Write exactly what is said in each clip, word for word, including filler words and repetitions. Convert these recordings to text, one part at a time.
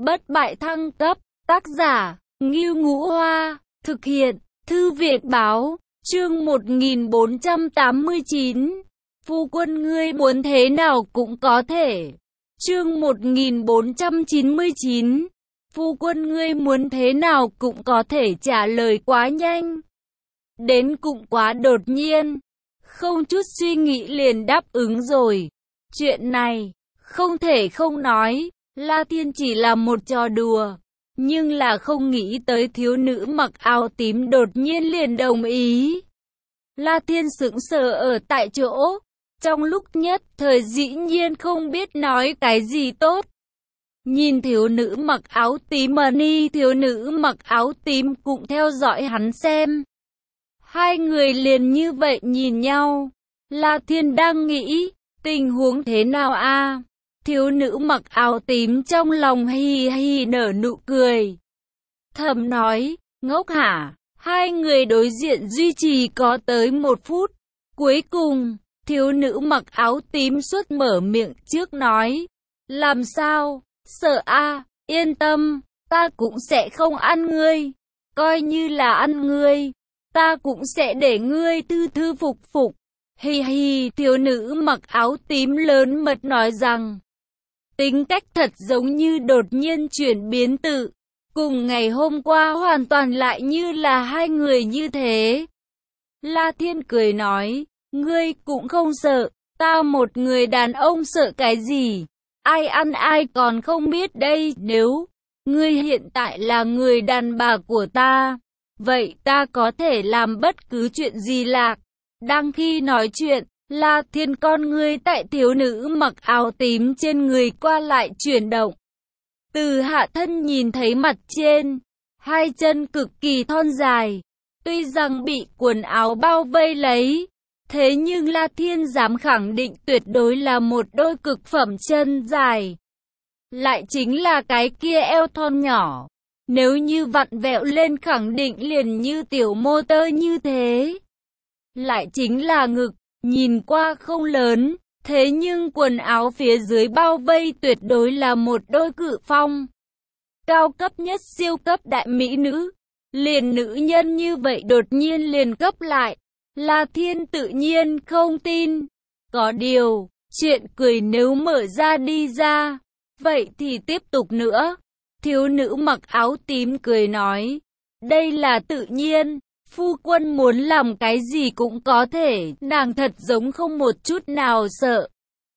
Bất bại thăng cấp, tác giả, Ngưu Ngũ Hoa, thực hiện, Thư viện báo, chương một nghìn bốn trăm tám mươi chín. Phu quân ngươi muốn thế nào cũng có thể. Chương một nghìn bốn trăm chín mươi chín. Phu quân ngươi muốn thế nào cũng có thể, trả lời quá nhanh. Đến cũng quá đột nhiên. Không chút suy nghĩ liền đáp ứng rồi. Chuyện này, không thể không nói, La Thiên chỉ là một trò đùa. Nhưng là không nghĩ tới thiếu nữ mặc áo tím đột nhiên liền đồng ý. La Thiên sững sờ ở tại chỗ. Trong lúc nhất thời dĩ nhiên không biết nói cái gì tốt. Nhìn thiếu nữ mặc áo tím mà ni thiếu nữ mặc áo tím cũng theo dõi hắn xem. Hai người liền như vậy nhìn nhau. La Thiên đang nghĩ, tình huống thế nào a? Thiếu nữ mặc áo tím trong lòng hì hì nở nụ cười. Thầm nói, ngốc hả? Hai người đối diện duy trì có tới một phút. Cuối cùng, thiếu nữ mặc áo tím suốt mở miệng trước nói. Làm sao? Sợ a? Yên tâm, ta cũng sẽ không ăn ngươi. Coi như là ăn ngươi, ta cũng sẽ để ngươi thư thư phục phục. Hì hì, thiếu nữ mặc áo tím lớn mật nói rằng. Tính cách thật giống như đột nhiên chuyển biến tự. Cùng ngày hôm qua hoàn toàn lại như là hai người như thế. La Thiên cười nói, ngươi cũng không sợ, ta một người đàn ông sợ cái gì? Ai ăn ai còn không biết đây, nếu ngươi hiện tại là người đàn bà của ta, vậy ta có thể làm bất cứ chuyện gì lạc. Đang khi nói chuyện, La Thiên con ngươi tại thiếu nữ mặc áo tím trên người qua lại chuyển động. Từ hạ thân nhìn thấy mặt trên, hai chân cực kỳ thon dài, tuy rằng bị quần áo bao vây lấy, thế nhưng La Thiên dám khẳng định tuyệt đối là một đôi cực phẩm chân dài. Lại chính là cái kia eo thon nhỏ, nếu như vặn vẹo lên khẳng định liền như tiểu mô tơ như thế. Lại chính là ngực, nhìn qua không lớn, thế nhưng quần áo phía dưới bao vây tuyệt đối là một đôi cự phong. Cao cấp nhất siêu cấp đại mỹ nữ, liền nữ nhân như vậy đột nhiên liền cấp lại. La Thiên tự nhiên không tin. Có điều, chuyện cười nếu mở ra đi ra, vậy thì tiếp tục nữa. Thiếu nữ mặc áo tím cười nói, đây là tự nhiên. Phu quân muốn làm cái gì cũng có thể, nàng thật giống không một chút nào sợ.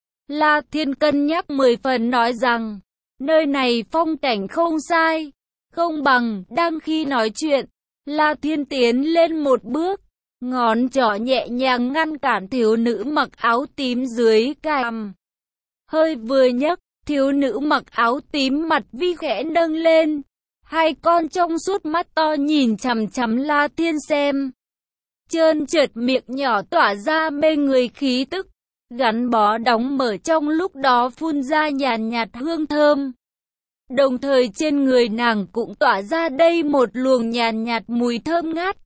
La Thiên cân nhắc mười phần nói rằng, nơi này phong cảnh không sai, không bằng. Đang khi nói chuyện, La Thiên tiến lên một bước, ngón trỏ nhẹ nhàng ngăn cản thiếu nữ mặc áo tím dưới cằm. Hơi vừa nhấc, thiếu nữ mặc áo tím mặt vi khẽ nâng lên. Hai con trong suốt mắt to nhìn chằm chằm La Thiên xem. Trơn trượt miệng nhỏ tỏa ra mê người khí tức, gắn bó đóng mở trong lúc đó phun ra nhàn nhạt hương thơm. Đồng thời trên người nàng cũng tỏa ra đây một luồng nhàn nhạt mùi thơm ngát.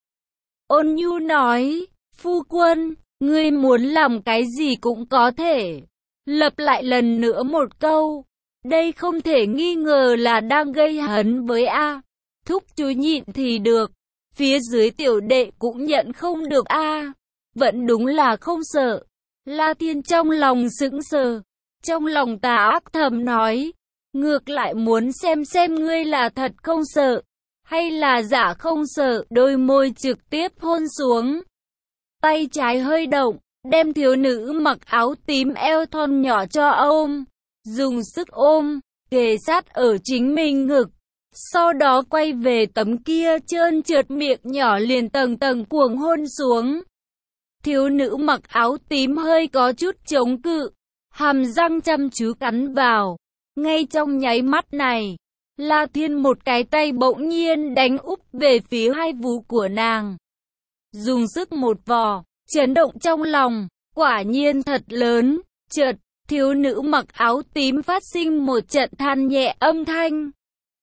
Ôn nhu nói, phu quân, ngươi muốn làm cái gì cũng có thể. Lặp lại lần nữa một câu. Đây không thể nghi ngờ là đang gây hấn với A. Thúc chú nhịn thì được, phía dưới tiểu đệ cũng nhận không được A. Vẫn đúng là không sợ. La Thiên trong lòng sững sờ, trong lòng tà ác thầm nói, ngược lại muốn xem xem ngươi là thật không sợ, hay là giả không sợ. Đôi môi trực tiếp hôn xuống. Tay trái hơi động, đem thiếu nữ mặc áo tím eo thon nhỏ cho ôm. Dùng sức ôm, kề sát ở chính mình ngực. Sau đó quay về tấm kia trơn trượt miệng nhỏ liền tầng tầng cuồng hôn xuống. Thiếu nữ mặc áo tím hơi có chút chống cự, hàm răng chăm chú cắn vào. Ngay trong nháy mắt này, La Thiên một cái tay bỗng nhiên đánh úp về phía hai vú của nàng. Dùng sức một vò, chấn động trong lòng, quả nhiên thật lớn. Chợt, thiếu nữ mặc áo tím phát sinh một trận than nhẹ âm thanh.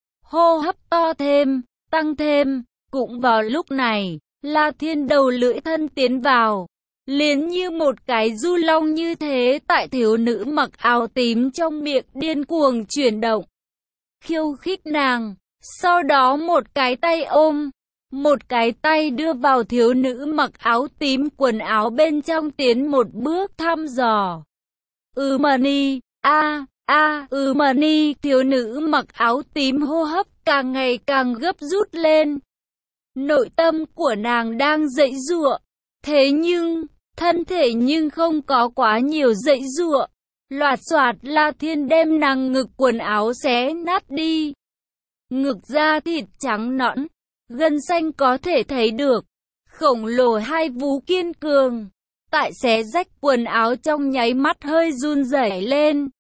Hô hấp to thêm, tăng thêm. Cũng vào lúc này, La Thiên đầu lưỡi thân tiến vào, liền như một cái du long như thế tại thiếu nữ mặc áo tím trong miệng điên cuồng chuyển động. khiêu khích nàng. Sau đó một cái tay ôm, một cái tay đưa vào thiếu nữ mặc áo tím quần áo bên trong tiến một bước thăm dò. Ừ mà ni, a, a, ừ mà ni, thiếu nữ mặc áo tím hô hấp càng ngày càng gấp rút lên. Nội tâm của nàng đang giãy giụa, thế nhưng, thân thể nhưng không có quá nhiều giãy giụa. Loạt xoạt La Thiên đem nàng ngực quần áo xé nát đi. Ngực da thịt trắng nõn, gân xanh có thể thấy được, khổng lồ hai vú kiên cường. Tại xé rách quần áo trong nháy mắt hơi run rẩy lên.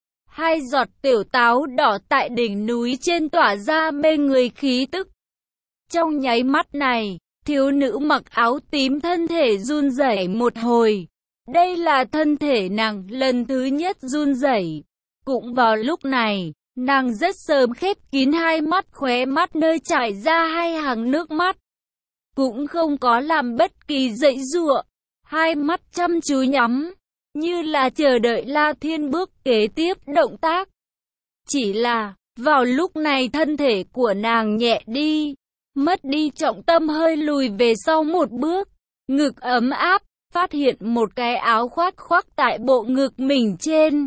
Hai giọt tiểu táo đỏ tại đỉnh núi trên tỏa ra mê người khí tức. Trong nháy mắt này, thiếu nữ mặc áo tím thân thể run rẩy một hồi. Đây là thân thể nàng lần thứ nhất run rẩy. Cũng vào lúc này, nàng rất sớm khép kín hai mắt, khóe mắt nơi chảy ra hai hàng nước mắt. Cũng không có làm bất kỳ giãy giụa, hai mắt chăm chú nhắm, như là chờ đợi La Thiên bước kế tiếp động tác. Chỉ là, vào lúc này thân thể của nàng nhẹ đi, mất đi trọng tâm hơi lùi về sau một bước, ngực ấm áp, phát hiện một cái áo khoác khoác tại bộ ngực mình trên.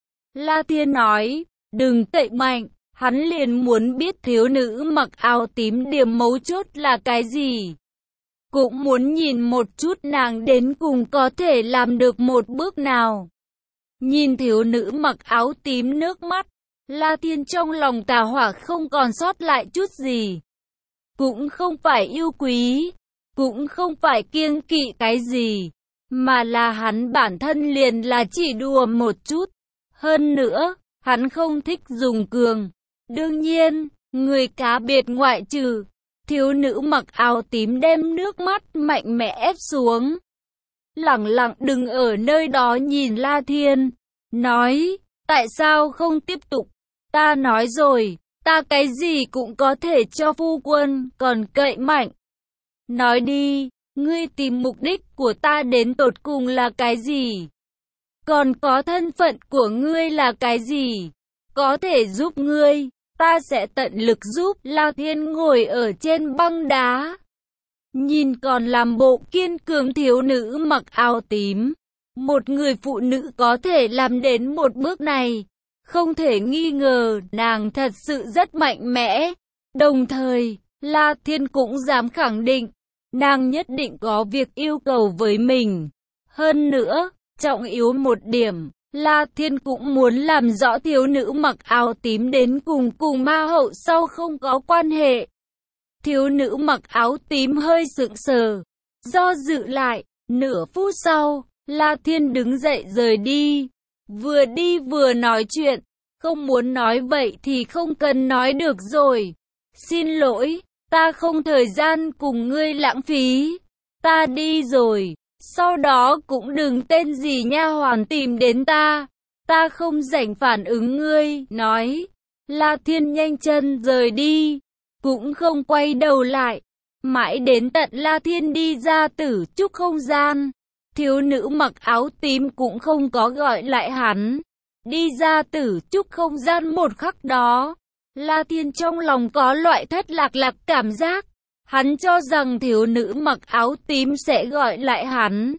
La Thiên nói, đừng cậy mạnh, hắn liền muốn biết thiếu nữ mặc áo tím điểm mấu chốt là cái gì. Cũng muốn nhìn một chút nàng đến cùng có thể làm được một bước nào. Nhìn thiếu nữ mặc áo tím nước mắt, La Thiên trong lòng tà hỏa không còn sót lại chút gì. Cũng không phải yêu quý, cũng không phải kiêng kỵ cái gì, mà là hắn bản thân liền là chỉ đùa một chút. Hơn nữa, hắn không thích dùng cường. Đương nhiên, người cá biệt ngoại trừ. Thiếu nữ mặc áo tím đem nước mắt mạnh mẽ ép xuống. Lẳng lặng đứng ở nơi đó nhìn La Thiên. Nói, tại sao không tiếp tục? Ta nói rồi, ta cái gì cũng có thể cho phu quân, còn cậy mạnh. Nói đi, ngươi tìm mục đích của ta đến tột cùng là cái gì? Còn có thân phận của ngươi là cái gì? Có thể giúp ngươi, ta sẽ tận lực giúp. La Thiên ngồi ở trên băng đá, nhìn còn làm bộ kiên cường thiếu nữ mặc áo tím. Một người phụ nữ có thể làm đến một bước này, không thể nghi ngờ nàng thật sự rất mạnh mẽ. Đồng thời, La Thiên cũng dám khẳng định, nàng nhất định có việc yêu cầu với mình. Hơn nữa, trọng yếu một điểm, La Thiên cũng muốn làm rõ thiếu nữ mặc áo tím đến cùng cùng ma hậu sau không có quan hệ. Thiếu nữ mặc áo tím hơi sững sờ, do dự lại, nửa phút sau, La Thiên đứng dậy rời đi. Vừa đi vừa nói chuyện, không muốn nói vậy thì không cần nói được rồi. Xin lỗi, ta không thời gian cùng ngươi lãng phí, ta đi rồi. Sau đó cũng đừng tên gì nha hoàn tìm đến ta, ta không rảnh phản ứng ngươi, nói. La Thiên nhanh chân rời đi, cũng không quay đầu lại. Mãi đến tận La Thiên đi ra tử trúc không gian, thiếu nữ mặc áo tím cũng không có gọi lại hắn. Đi ra tử trúc không gian một khắc đó, La Thiên trong lòng có loại thất lạc lạc cảm giác. Hắn cho rằng thiếu nữ mặc áo tím sẽ gọi lại hắn.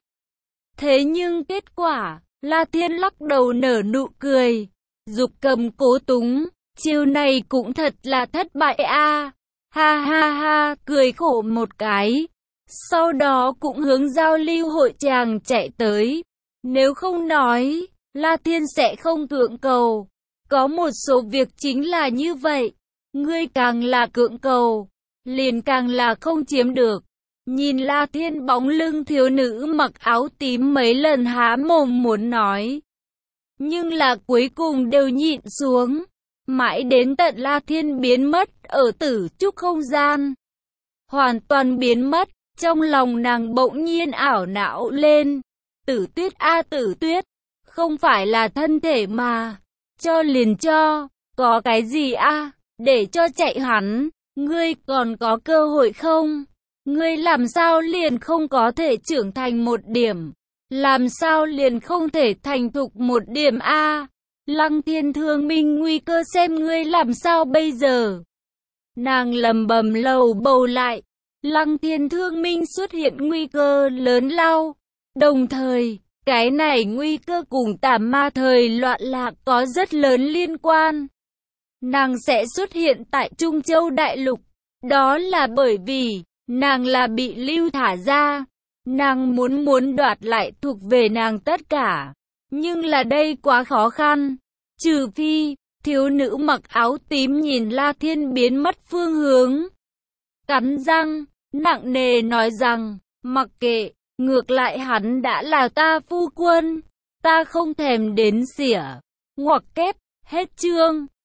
Thế nhưng kết quả, La Thiên lắc đầu nở nụ cười. Dục cầm cố túng, chiêu này cũng thật là thất bại a. Ha ha ha, cười khổ một cái. Sau đó cũng hướng giao lưu hội chàng chạy tới. Nếu không nói, La Thiên sẽ không cưỡng cầu. Có một số việc chính là như vậy. Ngươi càng là cưỡng cầu, liền càng là không chiếm được. Nhìn La Thiên bóng lưng thiếu nữ mặc áo tím mấy lần há mồm muốn nói, nhưng là cuối cùng đều nhịn xuống. Mãi đến tận La Thiên biến mất ở tử trúc không gian, hoàn toàn biến mất, trong lòng nàng bỗng nhiên ảo não lên. Tử Tuyết a Tử Tuyết, không phải là thân thể mà, cho liền cho, có cái gì a, để cho chạy hắn. Ngươi còn có cơ hội không? Ngươi làm sao liền không có thể trưởng thành một điểm? Làm sao liền không thể thành thục một điểm a? Lăng Thiên thương minh nguy cơ xem ngươi làm sao bây giờ. Nàng lầm bầm lầu bầu lại. Lăng Thiên thương minh xuất hiện nguy cơ lớn lao. Đồng thời, cái này nguy cơ cùng tà ma thời loạn lạc có rất lớn liên quan. Nàng sẽ xuất hiện tại Trung Châu Đại Lục. Đó là bởi vì, nàng là bị lưu thả ra. Nàng muốn muốn đoạt lại thuộc về nàng tất cả. Nhưng là đây quá khó khăn. Trừ phi, thiếu nữ mặc áo tím nhìn La Thiên biến mất phương hướng. Cắn răng, nặng nề nói rằng, mặc kệ, ngược lại hắn đã là ta phu quân. Ta không thèm đến xỉa. Ngoặc kép, hết chương.